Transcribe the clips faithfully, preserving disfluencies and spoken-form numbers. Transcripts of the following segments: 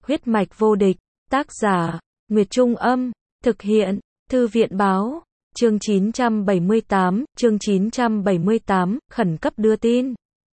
Huyết mạch vô địch, tác giả, Nguyệt Trung Âm, thực hiện, Thư viện Báo, chương chín trăm bảy mươi tám, chương chín trăm bảy mươi tám, khẩn cấp đưa tin.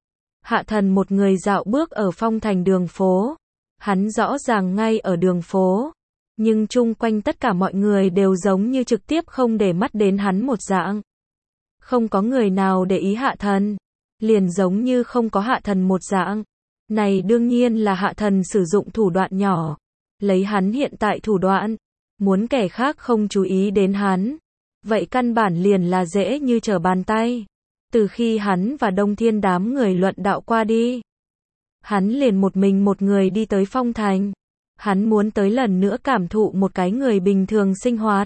Hạ Thần một người dạo bước ở Phong Thành đường phố. Hắn rõ ràng ngay ở đường phố, nhưng chung quanh tất cả mọi người đều giống như trực tiếp không để mắt đến hắn một dạng. Không có người nào để ý Hạ Thần, liền giống như không có Hạ Thần một dạng. Này đương nhiên là Hạ Thần sử dụng thủ đoạn nhỏ, lấy hắn hiện tại thủ đoạn, muốn kẻ khác không chú ý đến hắn, vậy căn bản liền là dễ như trở bàn tay. Từ khi hắn và Đông Thiên đám người luận đạo qua đi, hắn liền một mình một người đi tới Phong Thành. Hắn muốn tới lần nữa cảm thụ một cái người bình thường sinh hoạt,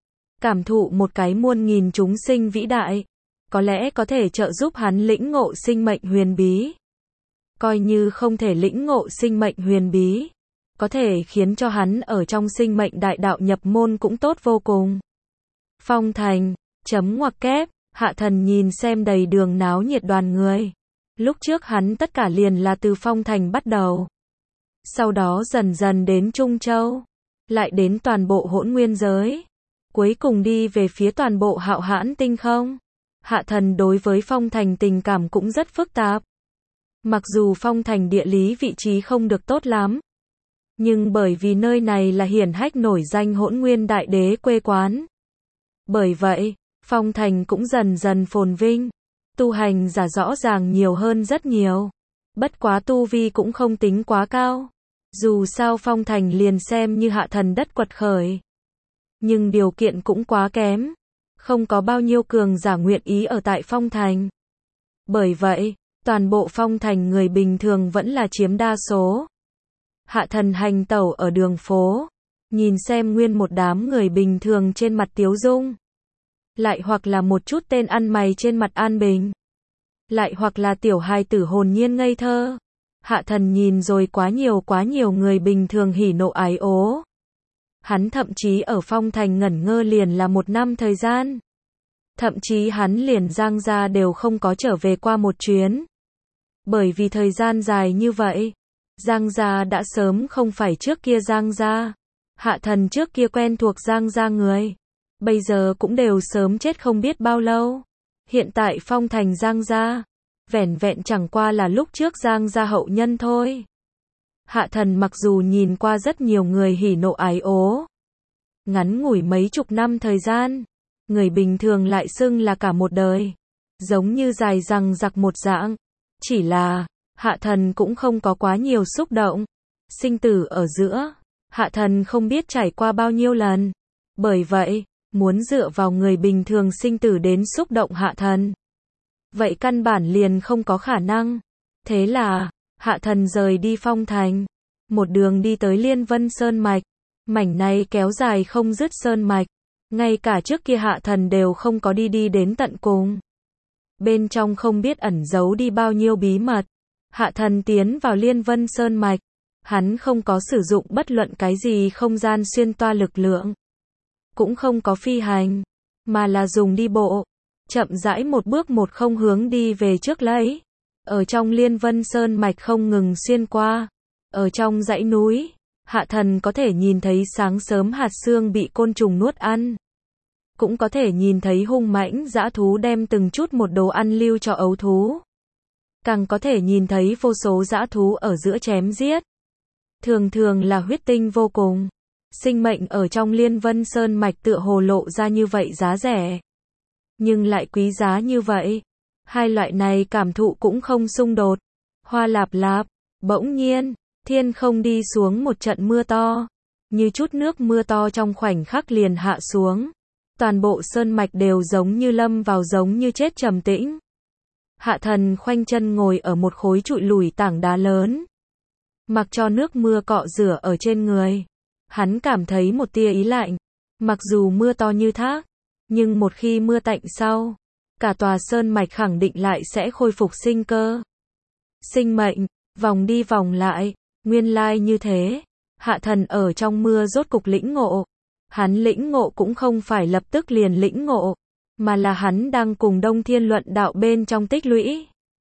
cảm thụ một cái muôn nghìn chúng sinh vĩ đại, có lẽ có thể trợ giúp hắn lĩnh ngộ sinh mệnh huyền bí. Coi như không thể lĩnh ngộ sinh mệnh huyền bí, có thể khiến cho hắn ở trong sinh mệnh đại đạo nhập môn cũng tốt vô cùng. Phong Thành, chấm ngoặc kép, Hạ Thần nhìn xem đầy đường náo nhiệt đoàn người. Lúc trước hắn tất cả liền là từ Phong Thành bắt đầu. Sau đó dần dần đến Trung Châu, lại đến toàn bộ hỗn nguyên giới, cuối cùng đi về phía toàn bộ Hạo Hãn tinh không. Hạ Thần đối với Phong Thành tình cảm cũng rất phức tạp. Mặc dù Phong Thành địa lý vị trí không được tốt lắm, nhưng bởi vì nơi này là hiển hách nổi danh hỗn nguyên đại đế quê quán. Bởi vậy, Phong Thành cũng dần dần phồn vinh, tu hành giả rõ ràng nhiều hơn rất nhiều. Bất quá tu vi cũng không tính quá cao. Dù sao Phong Thành liền xem như Hạ Thần đất quật khởi, nhưng điều kiện cũng quá kém, không có bao nhiêu cường giả nguyện ý ở tại Phong Thành. Bởi vậy, toàn bộ Phong Thành người bình thường vẫn là chiếm đa số. Hạ Thần hành tẩu ở đường phố, nhìn xem nguyên một đám người bình thường trên mặt tiếu dung, lại hoặc là một chút tên ăn mày trên mặt an bình, lại hoặc là tiểu hài tử hồn nhiên ngây thơ. Hạ Thần nhìn rồi quá nhiều quá nhiều người bình thường hỉ nộ ái ố. Hắn thậm chí ở Phong Thành ngẩn ngơ liền là một năm thời gian. Thậm chí hắn liền Giang gia đều không có trở về qua một chuyến. Bởi vì thời gian dài như vậy, Giang gia đã sớm không phải trước kia Giang gia. Hạ Thần trước kia quen thuộc Giang gia người, bây giờ cũng đều sớm chết không biết bao lâu. Hiện tại Phong Thành Giang gia, vẻn vẹn chẳng qua là lúc trước Giang gia hậu nhân thôi. Hạ Thần mặc dù nhìn qua rất nhiều người hỉ nộ ái ố, ngắn ngủi mấy chục năm thời gian, người bình thường lại xưng là cả một đời, giống như dài dằng dặc một dạng. Chỉ là, Hạ Thần cũng không có quá nhiều xúc động. Sinh tử ở giữa, Hạ Thần không biết trải qua bao nhiêu lần. Bởi vậy, muốn dựa vào người bình thường sinh tử đến xúc động Hạ Thần, vậy căn bản liền không có khả năng. Thế là, Hạ Thần rời đi Phong Thành, một đường đi tới Liên Vân Sơn Mạch. Mảnh này kéo dài không dứt sơn mạch, ngay cả trước kia Hạ Thần đều không có đi đi đến tận cùng. Bên trong không biết ẩn giấu đi bao nhiêu bí mật. Hạ Thần tiến vào Liên Vân Sơn Mạch, hắn không có sử dụng bất luận cái gì không gian xuyên toa lực lượng, cũng không có phi hành, mà là dùng đi bộ, chậm rãi một bước một không hướng đi về trước lấy. Ở trong Liên Vân Sơn Mạch không ngừng xuyên qua, ở trong dãy núi, Hạ Thần có thể nhìn thấy sáng sớm hạt xương bị côn trùng nuốt ăn, cũng có thể nhìn thấy hung mãnh dã thú đem từng chút một đồ ăn lưu cho ấu thú, càng có thể nhìn thấy vô số dã thú ở giữa chém giết. Thường thường là huyết tinh vô cùng. Sinh mệnh ở trong Liên Vân Sơn Mạch tựa hồ lộ ra như vậy giá rẻ, nhưng lại quý giá như vậy. Hai loại này cảm thụ cũng không xung đột. Hoa lạp lạp, bỗng nhiên, thiên không đi xuống một trận mưa to, như chút nước mưa to trong khoảnh khắc liền hạ xuống. Toàn bộ sơn mạch đều giống như lâm vào giống như chết trầm tĩnh. Hạ Thần khoanh chân ngồi ở một khối trụi lủi tảng đá lớn, mặc cho nước mưa cọ rửa ở trên người. Hắn cảm thấy một tia ý lạnh. Mặc dù mưa to như thác, nhưng một khi mưa tạnh sau, cả tòa sơn mạch khẳng định lại sẽ khôi phục sinh cơ. Sinh mệnh, vòng đi vòng lại, nguyên lai như thế. Hạ Thần ở trong mưa rốt cục lĩnh ngộ. Hắn lĩnh ngộ cũng không phải lập tức liền lĩnh ngộ, mà là hắn đang cùng Đông Thiên luận đạo bên trong tích lũy.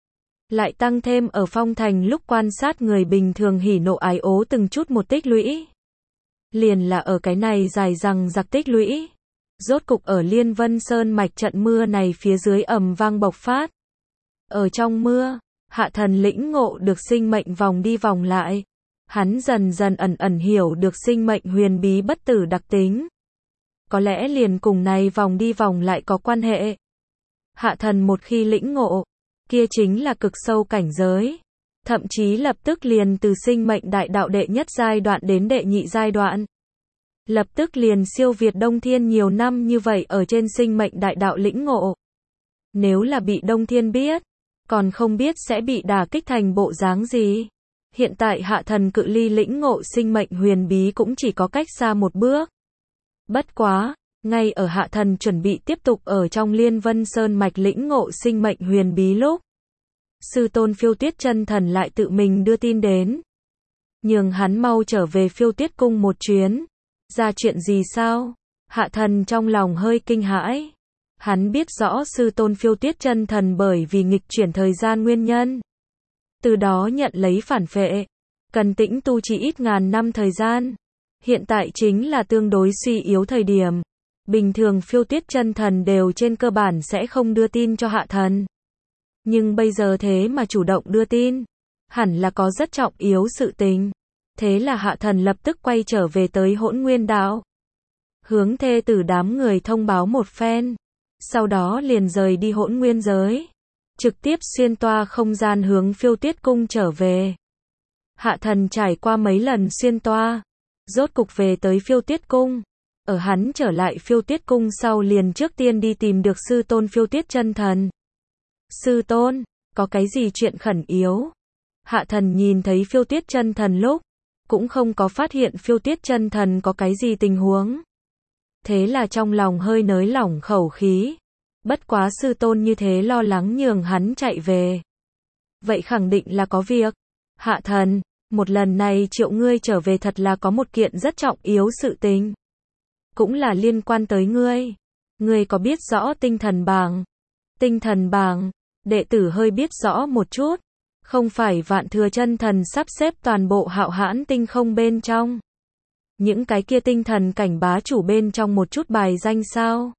lại tăng thêm ở phong thành lúc quan sát người bình thường hỉ nộ ái ố từng chút một tích lũy. Liền là ở cái này dài dằng dặc tích lũy. Rốt cục ở Liên Vân Sơn mạch trận mưa này phía dưới ầm vang bộc phát. Ở trong mưa, Hạ Thần lĩnh ngộ được sinh mệnh vòng đi vòng lại. Hắn dần dần ẩn ẩn hiểu được sinh mệnh huyền bí bất tử đặc tính. Có lẽ liền cùng này vòng đi vòng lại có quan hệ. Hạ Thần một khi lĩnh ngộ, kia chính là cực sâu cảnh giới. Thậm chí lập tức liền từ sinh mệnh đại đạo đệ nhất giai đoạn đến đệ nhị giai đoạn. Lập tức liền siêu việt Đông Thiên nhiều năm như vậy ở trên sinh mệnh đại đạo lĩnh ngộ. Nếu là bị Đông Thiên biết, còn không biết sẽ bị đả kích thành bộ dáng gì. Hiện tại Hạ Thần cự ly lĩnh ngộ sinh mệnh huyền bí cũng chỉ có cách xa một bước. Bất quá, ngay ở Hạ Thần chuẩn bị tiếp tục ở trong Liên Vân Sơn mạch lĩnh ngộ sinh mệnh huyền bí lúc, sư tôn Phiêu Tuyết Chân Thần lại tự mình đưa tin đến. Nhường hắn mau trở về Phiêu Tuyết cung một chuyến. Ra chuyện gì sao? Hạ Thần trong lòng hơi kinh hãi. Hắn biết rõ sư tôn Phiêu Tuyết Chân Thần bởi vì nghịch chuyển thời gian nguyên nhân. Từ đó nhận lấy phản phệ. Cần tĩnh tu chỉ ít ngàn năm thời gian. Hiện tại chính là tương đối suy yếu thời điểm. Bình thường Phiêu Tuyết Chân Thần đều trên cơ bản sẽ không đưa tin cho Hạ Thần. Nhưng bây giờ thế mà chủ động đưa tin. Hẳn là có rất trọng yếu sự tình. Thế là Hạ Thần lập tức quay trở về tới Hỗn Nguyên Đạo. Hướng thê tử đám người thông báo một phen. Sau đó liền rời đi Hỗn Nguyên giới. Trực tiếp xuyên toa không gian hướng Phiêu Tuyết cung trở về. Hạ Thần trải qua mấy lần xuyên toa. Rốt cục về tới Phiêu Tuyết cung. Ở hắn trở lại Phiêu Tuyết cung sau liền trước tiên đi tìm được sư tôn Phiêu Tuyết Chân Thần. Sư tôn, có cái gì chuyện khẩn yếu? Hạ Thần nhìn thấy Phiêu Tuyết Chân Thần lúc, cũng không có phát hiện Phiêu Tuyết Chân Thần có cái gì tình huống. Thế là trong lòng hơi nới lỏng khẩu khí. Bất quá sư tôn như thế lo lắng nhường hắn chạy về. Vậy khẳng định là có việc. Hạ Thần, một lần này triệu ngươi trở về thật là có một kiện rất trọng yếu sự tình. Cũng là liên quan tới ngươi. Ngươi có biết rõ tinh thần bảng? Tinh thần bảng, đệ tử hơi biết rõ một chút. Không phải Vạn Thừa Chân Thần sắp xếp toàn bộ Hạo Hãn tinh không bên trong. Những cái kia tinh thần cảnh bá chủ bên trong một chút bài danh sao?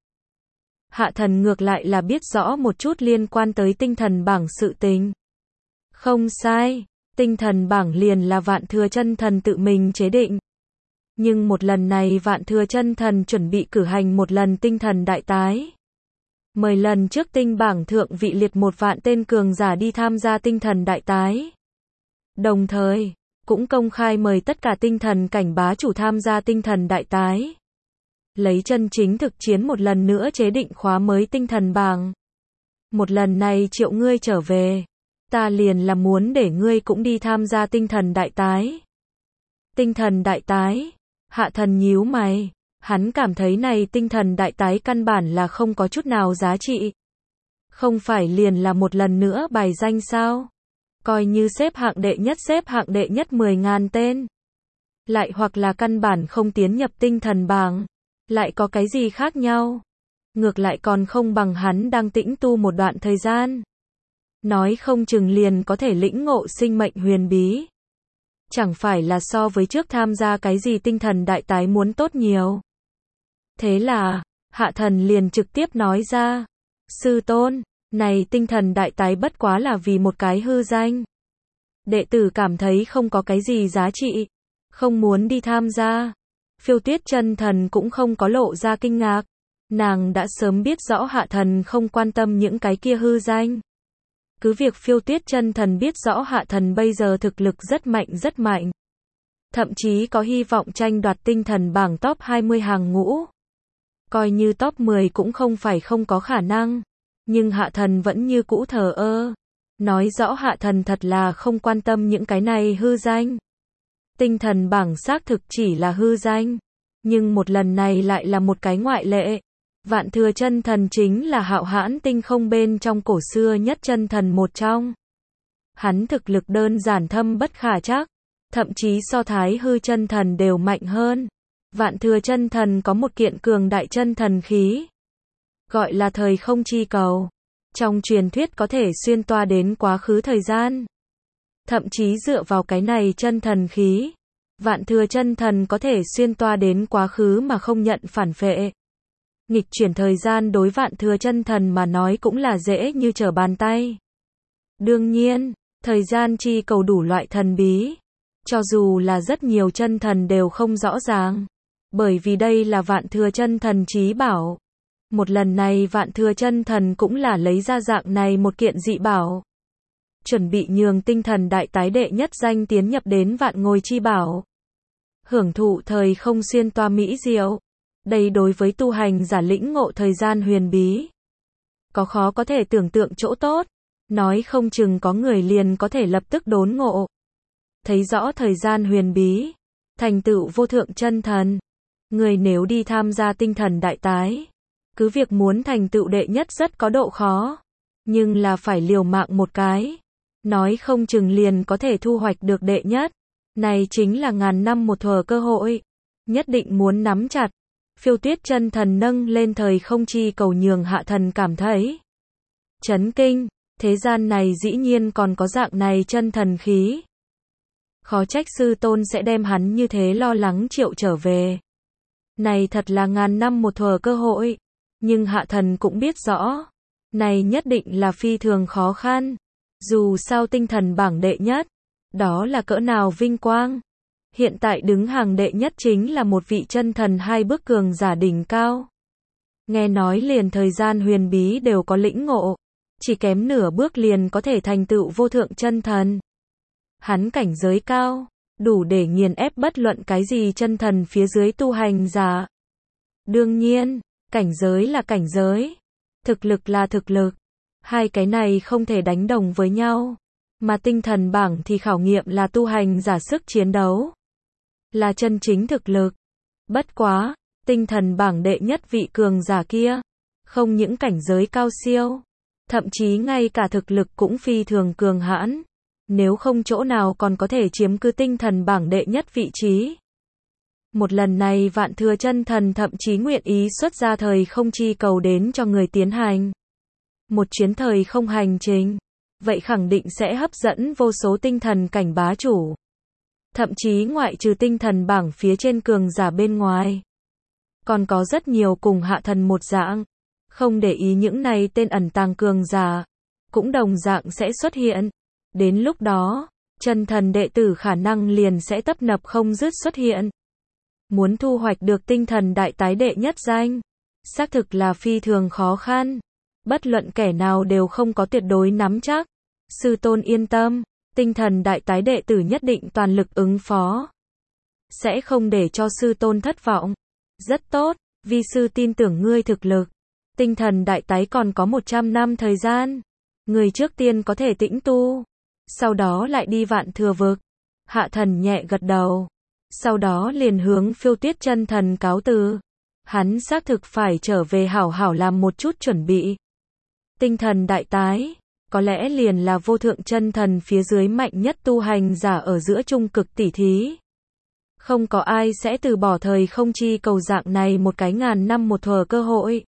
Hạ Thần ngược lại là biết rõ một chút liên quan tới tinh thần bảng sự tình. Không sai, tinh thần bảng liền là Vạn Thừa Chân Thần tự mình chế định. Nhưng một lần này Vạn Thừa Chân Thần chuẩn bị cử hành một lần tinh thần đại tái. Mời lần trước tinh bảng thượng vị liệt một vạn tên cường giả đi tham gia tinh thần đại tái. Đồng thời, cũng công khai mời tất cả tinh thần cảnh bá chủ tham gia tinh thần đại tái. Lấy chân chính thực chiến một lần nữa chế định khóa mới tinh thần bảng. Một lần này triệu ngươi trở về, ta liền là muốn để ngươi cũng đi tham gia tinh thần đại tái. Tinh thần đại tái, Hạ Thần nhíu mày. Hắn cảm thấy này tinh thần đại tái căn bản là không có chút nào giá trị. Không phải liền là một lần nữa bài danh sao? Coi như xếp hạng đệ nhất xếp hạng đệ nhất mười ngàn tên. Lại hoặc là căn bản không tiến nhập tinh thần bảng. Lại có cái gì khác nhau? Ngược lại còn không bằng hắn đang tĩnh tu một đoạn thời gian. Nói không chừng liền có thể lĩnh ngộ sinh mệnh huyền bí. Chẳng phải là so với trước tham gia cái gì tinh thần đại tái muốn tốt nhiều. Thế là, Hạ Thần liền trực tiếp nói ra. Sư tôn, này tinh thần đại tái bất quá là vì một cái hư danh. Đệ tử cảm thấy không có cái gì giá trị. Không muốn đi tham gia. Phiêu Tuyết Chân Thần cũng không có lộ ra kinh ngạc. Nàng đã sớm biết rõ Hạ Thần không quan tâm những cái kia hư danh. Cứ việc Phiêu Tuyết Chân Thần biết rõ Hạ Thần bây giờ thực lực rất mạnh rất mạnh. Thậm chí có hy vọng tranh đoạt tinh thần bảng top hai mươi hàng ngũ. Coi như top mười cũng không phải không có khả năng. Nhưng Hạ Thần vẫn như cũ thờ ơ. Nói rõ Hạ Thần thật là không quan tâm những cái này hư danh. Tinh thần bảng xác thực chỉ là hư danh. Nhưng một lần này lại là một cái ngoại lệ. Vạn Thừa Chân Thần chính là Hạo Hãn tinh không bên trong cổ xưa nhất chân thần một trong. Hắn thực lực đơn giản thâm bất khả trắc. Thậm chí so Thái Hư Chân Thần đều mạnh hơn. Vạn Thừa Chân Thần có một kiện cường đại chân thần khí. Gọi là thời không chi cầu. trong truyền thuyết có thể xuyên toa đến quá khứ thời gian. Thậm chí dựa vào cái này chân thần khí, Vạn Thừa chân thần có thể xuyên toa đến quá khứ mà không nhận phản phệ. Nghịch chuyển thời gian đối Vạn Thừa chân thần mà nói cũng là dễ như trở bàn tay. Đương nhiên, thời gian chi cầu đủ loại thần bí, cho dù là rất nhiều chân thần đều không rõ ràng, bởi vì đây là Vạn Thừa chân thần chí bảo. Một lần này Vạn Thừa chân thần cũng là lấy ra dạng này một kiện dị bảo, chuẩn bị nhường tinh thần đại tái đệ nhất danh tiến nhập đến vạn ngôi chi bảo, hưởng thụ thời không xuyên toa mỹ diệu. Đây đối với tu hành giả lĩnh ngộ thời gian huyền bí, có khó có thể tưởng tượng chỗ tốt, nói không chừng có người liền có thể lập tức đốn ngộ, thấy rõ thời gian huyền bí, thành tựu vô thượng chân thần. Người nếu đi tham gia tinh thần đại tái, cứ việc muốn thành tựu đệ nhất rất có độ khó, nhưng là phải liều mạng một cái, nói không chừng liền có thể thu hoạch được đệ nhất. Này chính là ngàn năm một thuở cơ hội, nhất định muốn nắm chặt. Phiêu Tuyết chân thần nâng lên thời không chi cầu nhường hạ thần cảm thấy chấn kinh, thế gian này dĩ nhiên còn có dạng này chân thần khí. Khó trách sư tôn sẽ đem hắn như thế lo lắng triệu trở về. Này thật là ngàn năm một thuở cơ hội, nhưng hạ thần cũng biết rõ, này nhất định là phi thường khó khăn. Dù sao tinh thần bảng đệ nhất, đó là cỡ nào vinh quang. Hiện tại đứng hàng đệ nhất chính là một vị chân thần hai bước cường giả đỉnh cao. Nghe nói liền thời gian huyền bí đều có lĩnh ngộ, chỉ kém nửa bước liền có thể thành tựu vô thượng chân thần. Hắn cảnh giới cao, đủ để nghiền ép bất luận cái gì chân thần phía dưới tu hành giả. Đương nhiên, cảnh giới là cảnh giới, thực lực là thực lực, hai cái này không thể đánh đồng với nhau, mà tinh thần bảng thì khảo nghiệm là tu hành giả sức chiến đấu, là chân chính thực lực. Bất quá, tinh thần bảng đệ nhất vị cường giả kia, không những cảnh giới cao siêu, thậm chí ngay cả thực lực cũng phi thường cường hãn, nếu không chỗ nào còn có thể chiếm cứ tinh thần bảng đệ nhất vị trí. Một lần này Vạn Thừa chân thần thậm chí nguyện ý xuất ra thời không chi cầu đến cho người tiến hành một chuyến thời không hành trình, vậy khẳng định sẽ hấp dẫn vô số tinh thần cảnh bá chủ. Thậm chí ngoại trừ tinh thần bảng phía trên cường giả bên ngoài, còn có rất nhiều cùng hạ thần một dạng, không để ý những này tên ẩn tàng cường giả, cũng đồng dạng sẽ xuất hiện. Đến lúc đó, chân thần đệ tử khả năng liền sẽ tấp nập không dứt xuất hiện. Muốn thu hoạch được tinh thần đại tái đệ nhất danh, xác thực là phi thường khó khăn. Bất luận kẻ nào đều không có tuyệt đối nắm chắc. Sư tôn yên tâm, tinh thần đại tái đệ tử nhất định toàn lực ứng phó, sẽ không để cho sư tôn thất vọng. Rất tốt, vi sư tin tưởng ngươi thực lực. Tinh thần đại tái còn có một trăm năm thời gian. Người trước tiên có thể tĩnh tu, sau đó lại đi Vạn Thừa vực. Hạ thần nhẹ gật đầu, sau đó liền hướng Phiêu Tuyết chân thần cáo từ. Hắn xác thực phải trở về hảo hảo làm một chút chuẩn bị. Tinh thần đại tái, có lẽ liền là vô thượng chân thần phía dưới mạnh nhất tu hành giả ở giữa trung cực tỷ thí. Không có ai sẽ từ bỏ thời không chi cầu dạng này một cái ngàn năm một thuở cơ hội.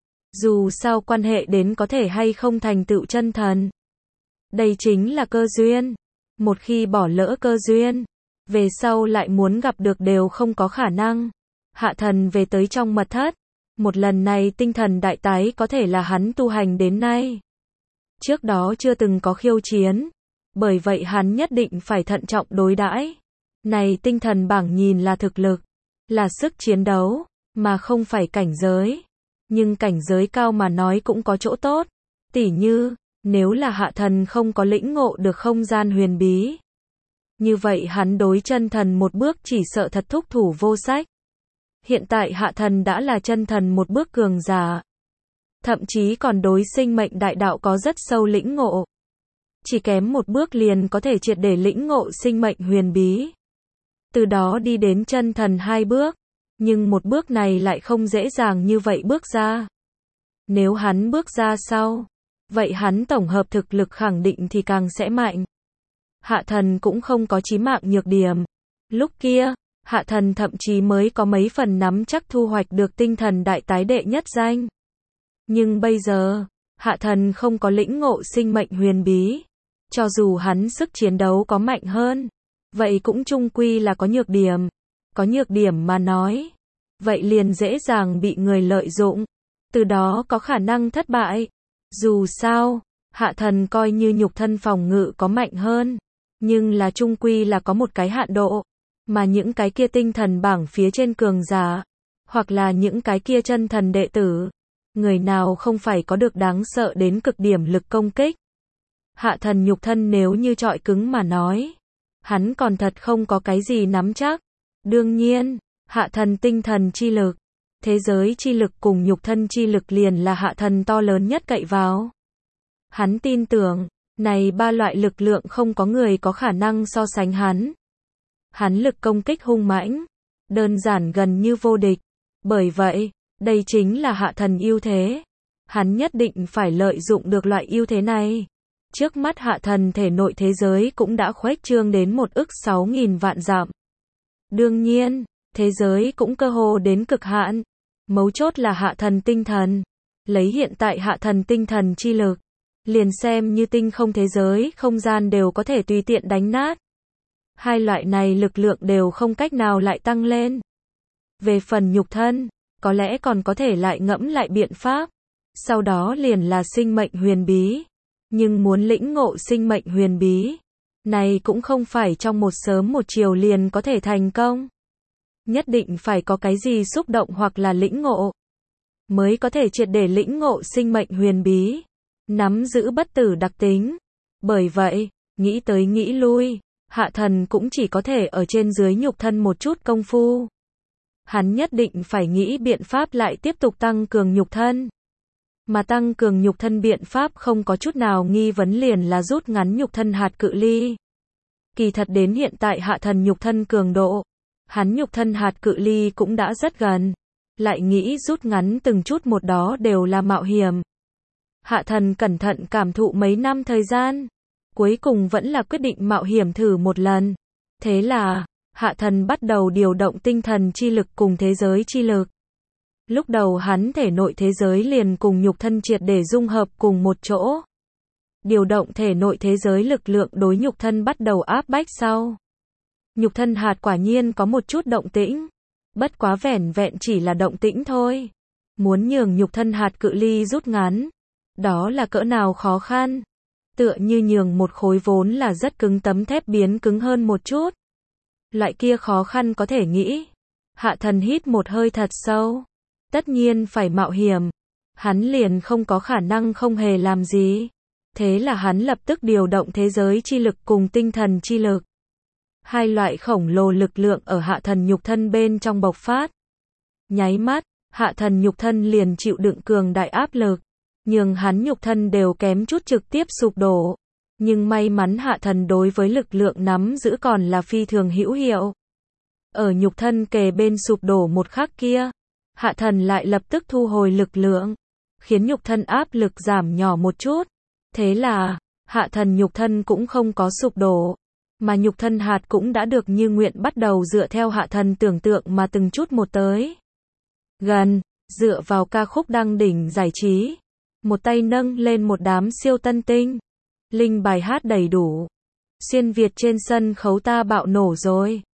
Dù sao quan hệ đến có thể hay không thành tựu chân thần. Đây chính là cơ duyên. Một khi bỏ lỡ cơ duyên, về sau lại muốn gặp được đều không có khả năng. Hạ thần về tới trong mật thất. Một lần này tinh thần đại tái có thể là hắn tu hành đến nay trước đó chưa từng có khiêu chiến, bởi vậy hắn nhất định phải thận trọng đối đãi. Này tinh thần bảng nhìn là thực lực, là sức chiến đấu, mà không phải cảnh giới. Nhưng cảnh giới cao mà nói cũng có chỗ tốt, tỉ như, nếu là hạ thần không có lĩnh ngộ được không gian huyền bí, như vậy hắn đối chân thần một bước chỉ sợ thật thúc thủ vô sách. Hiện tại hạ thần đã là chân thần một bước cường giả, thậm chí còn đối sinh mệnh đại đạo có rất sâu lĩnh ngộ. Chỉ kém một bước liền có thể triệt để lĩnh ngộ sinh mệnh huyền bí. Từ đó đi đến chân thần hai bước, nhưng một bước này lại không dễ dàng như vậy bước ra. Nếu hắn bước ra sau, vậy hắn tổng hợp thực lực khẳng định thì càng sẽ mạnh. Hạ thần cũng không có chí mạng nhược điểm. Lúc kia, hạ thần thậm chí mới có mấy phần nắm chắc thu hoạch được tinh thần đại tái đệ nhất danh. Nhưng bây giờ, Hạ thần không có lĩnh ngộ sinh mệnh huyền bí. Cho dù hắn sức chiến đấu có mạnh hơn, vậy cũng chung quy là có nhược điểm. Có nhược điểm mà nói, vậy liền dễ dàng bị người lợi dụng, từ đó có khả năng thất bại. Dù sao, hạ thần coi như nhục thân phòng ngự có mạnh hơn, nhưng là chung quy là có một cái hạn độ, mà những cái kia tinh thần bảng phía trên cường giả, hoặc là những cái kia chân thần đệ tử, người nào không phải có được đáng sợ đến cực điểm lực công kích. Hạ thần nhục thân nếu như trọi cứng mà nói, hắn còn thật không có cái gì nắm chắc. Đương nhiên, hạ thần tinh thần chi lực, thế giới chi lực cùng nhục thân chi lực liền là hạ thần to lớn nhất cậy vào. Hắn tin tưởng, này ba loại lực lượng không có người có khả năng so sánh hắn. Hắn lực công kích hung mãnh, đơn giản gần như vô địch. Bởi vậy, đây chính là hạ thần ưu thế. Hắn nhất định phải lợi dụng được loại ưu thế này. Trước mắt hạ thần thể nội thế giới cũng đã khuếch trương đến một ức sáu nghìn vạn dặm. Đương nhiên, thế giới cũng cơ hồ đến cực hạn. Mấu chốt là hạ thần tinh thần. Lấy hiện tại hạ thần tinh thần chi lực, liền xem như tinh không thế giới, không gian đều có thể tùy tiện đánh nát. Hai loại này lực lượng đều không cách nào lại tăng lên. Về phần nhục thân, có lẽ còn có thể lại ngẫm lại biện pháp. Sau đó liền là sinh mệnh huyền bí. Nhưng muốn lĩnh ngộ sinh mệnh huyền bí, này cũng không phải trong một sớm một chiều liền có thể thành công. Nhất định phải có cái gì xúc động hoặc là lĩnh ngộ, mới có thể triệt để lĩnh ngộ sinh mệnh huyền bí, nắm giữ bất tử đặc tính. Bởi vậy, nghĩ tới nghĩ lui, hạ thần cũng chỉ có thể ở trên dưới nhục thân một chút công phu. Hắn nhất định phải nghĩ biện pháp lại tiếp tục tăng cường nhục thân. Mà tăng cường nhục thân biện pháp không có chút nào nghi vấn liền là rút ngắn nhục thân hạt cự ly. Kỳ thật đến hiện tại hạ thần nhục thân cường độ, hắn nhục thân hạt cự ly cũng đã rất gần. Lại nghĩ rút ngắn từng chút một đó đều là mạo hiểm. Hạ thần cẩn thận cảm thụ mấy năm thời gian, cuối cùng vẫn là quyết định mạo hiểm thử một lần. Thế là, hạ thần bắt đầu điều động tinh thần chi lực cùng thế giới chi lực. Lúc đầu hắn thể nội thế giới liền cùng nhục thân triệt để dung hợp cùng một chỗ. Điều động thể nội thế giới lực lượng đối nhục thân bắt đầu áp bách sau. Nhục thân hạt quả nhiên có một chút động tĩnh. Bất quá vẻn vẹn chỉ là động tĩnh thôi. Muốn nhường nhục thân hạt cự ly rút ngắn, đó là cỡ nào khó khăn. Tựa như nhường một khối vốn là rất cứng tấm thép biến cứng hơn một chút. Loại kia khó khăn có thể nghĩ. Hạ thần hít một hơi thật sâu. Tất nhiên phải mạo hiểm. Hắn liền không có khả năng không hề làm gì. Thế là hắn lập tức điều động thế giới chi lực cùng tinh thần chi lực. Hai loại khổng lồ lực lượng ở hạ thần nhục thân bên trong bộc phát. Nháy mắt, hạ thần nhục thân liền chịu đựng cường đại áp lực. Nhưng hắn nhục thân đều kém chút trực tiếp sụp đổ. Nhưng may mắn hạ thần đối với lực lượng nắm giữ còn là phi thường hữu hiệu. Ở nhục thân kề bên sụp đổ một khắc kia, hạ thần lại lập tức thu hồi lực lượng, khiến nhục thân áp lực giảm nhỏ một chút. Thế là, hạ thần nhục thân cũng không có sụp đổ, mà nhục thân hạt cũng đã được như nguyện bắt đầu dựa theo hạ thần tưởng tượng mà từng chút một tới. Gần, dựa vào ca khúc đăng đỉnh giải trí, một tay nâng lên một đám siêu tân tinh, linh bài hát đầy đủ. Xuyên Việt trên sân khấu ta bạo nổ rồi.